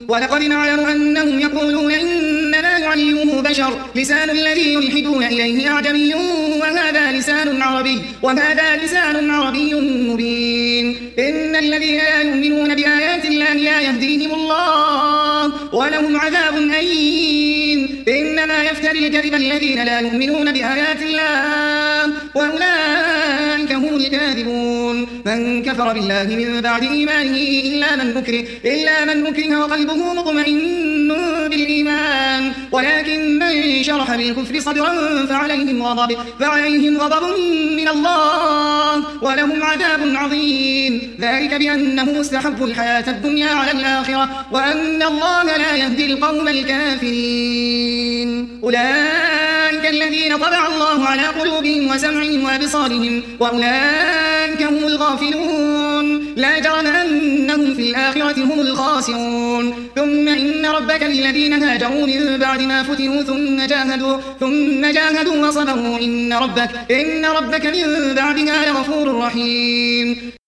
ولقد نعلم أنهم يقولون إنما يعلمه بشر لسان الذي يلحدون إليه أعجمي وهذا لسان عربي مبين إن الذين لا يؤمنون بآيات الله لا يهديهم الله ولهم عذاب أليم إنما يفتري الكذب الذين لا يؤمنون بآيات الله وأولئك هم الكاذبون من كفر بالله من بعد إيمانه إلا من أكره وقلبه مطمئن بالإيمان ولكن من شرح بالكفر صدرا فعليهم غضب من الله ولهم عذاب عظيم ذلك بأنه استحبوا الحياة الدنيا على الآخرة وأن الله لا يهدي القوم الكافرين أولئك الذين طبع الله على قلوبهم وسمعهم وأبصارهم وأولئك هم الغافلون لا جرم أنهم في الآخرة هم الخاسرون ثم إن ربك للذين هاجروا من بعد ما فتنوا ثم جاهدوا وصبروا إن ربك من بعدها لغفور رحيم